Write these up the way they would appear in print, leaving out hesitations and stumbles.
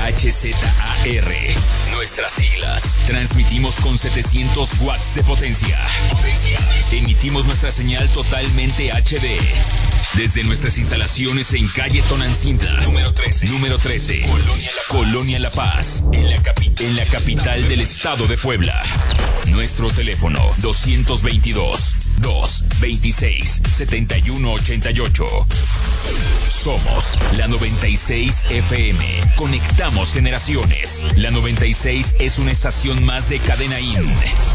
HZAR. Nuestras siglas. Transmitimos con 700 watts de potencia. Emitimos nuestra señal totalmente HD. Desde nuestras instalaciones en calle Tonancinta, número 13. Colonia La Paz, en la capital del estado de Puebla. Nuestro teléfono 222-226-7188. Somos la 96 FM. Conectamos generaciones. La 96 es una estación más de Cadena IN.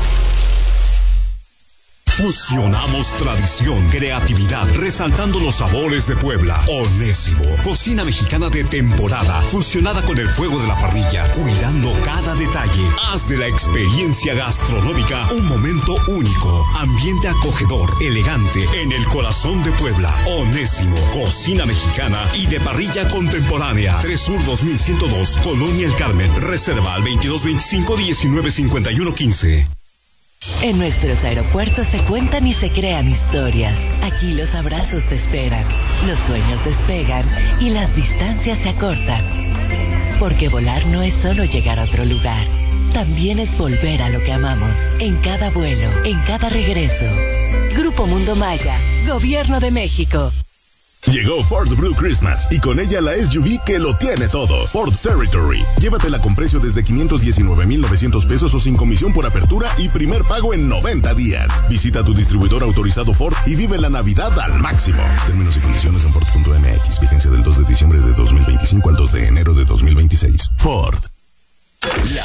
Fusionamos tradición, creatividad, resaltando los sabores de Puebla. Onésimo, cocina mexicana de temporada, fusionada con el fuego de la parrilla, cuidando cada detalle. Haz de la experiencia gastronómica un momento único. Ambiente acogedor, elegante, en el corazón de Puebla. Onésimo, cocina mexicana y de parrilla contemporánea. 3 Sur 2102, Colonia El Carmen. Reserva al 2225-195115. En nuestros aeropuertos se cuentan y se crean historias. Aquí los abrazos te esperan, los sueños despegan y las distancias se acortan. Porque volar no es solo llegar a otro lugar, también es volver a lo que amamos. En cada vuelo, en cada regreso. Grupo Mundo Maya, Gobierno de México. Llegó Ford Blue Christmas y con ella la SUV que lo tiene todo. Ford Territory. Llévatela con precio desde 519,900 pesos o sin comisión por apertura y primer pago en 90 días. Visita tu distribuidor autorizado Ford y vive la Navidad al máximo. Términos y condiciones en Ford.mx. Vigencia del 2 de diciembre de 2025 al 2 de enero de 2026. Ford. La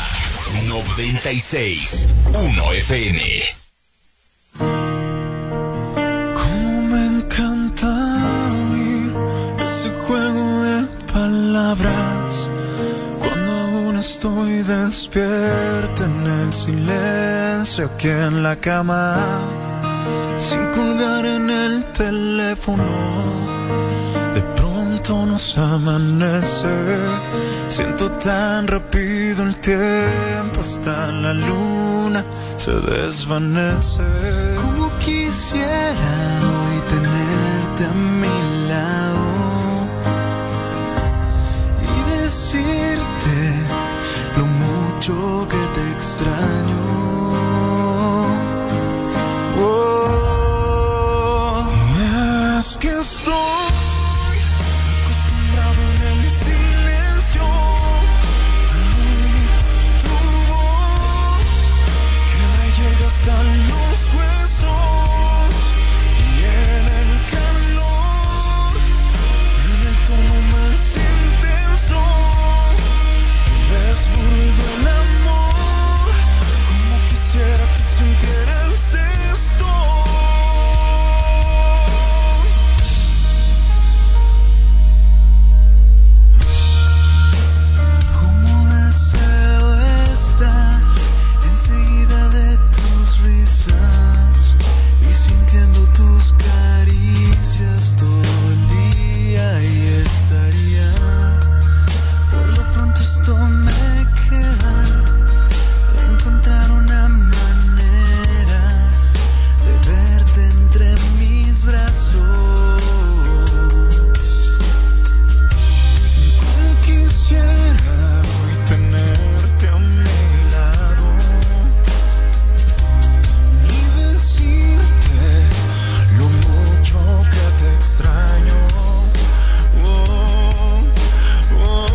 96.1 FM. Cómo me encanta ese juego de palabras cuando aún estoy despierto en el silencio aquí en la cama, sin colgar en el teléfono. De pronto nos amanece, siento tan rápido el tiempo, hasta la luna se desvanece. Como quisiera hoy tenerte a mi lado y decirte lo mucho que te extraño. Oh, y es que estoy acostumbrado en el silencio a oír tu voz que me llega hasta los huesos, y en el calor, en el tono más intenso, desbordo el amor, como quisiera que sintieras esto. Como deseo estar enseguida de tus risas y sintiendo tus caricias todo el día, y estaría. Por lo pronto esto me queda de encontrar una manera de verte entre mis brazos. Como quisiera hoy tenerte a mi lado y decirte lo mucho que te extraño. Oh, oh.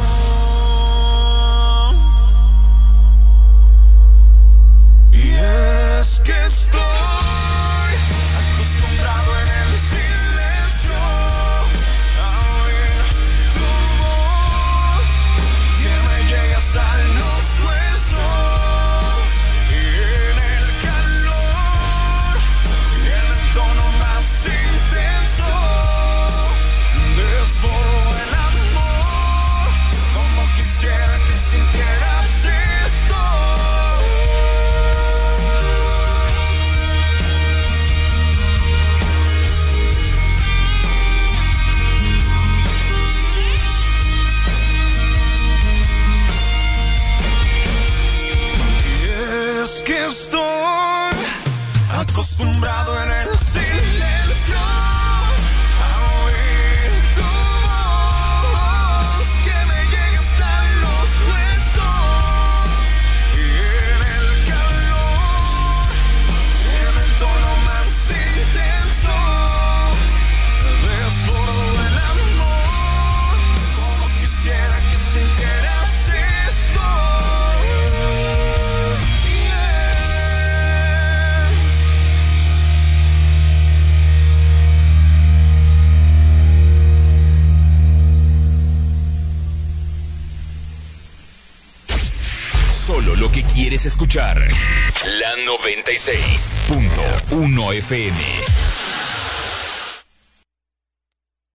Y es que estoy acostumbrado en el silencio a oír tu voz que me llega hasta los huesos, y en el calor y en el tono más intenso desbordo el amor, como quisiera que sintieras esto. Y es que estoy acostumbrado en el silencio a oír tu voz que me llega hasta los lo que quieres escuchar. La 96.1 FM.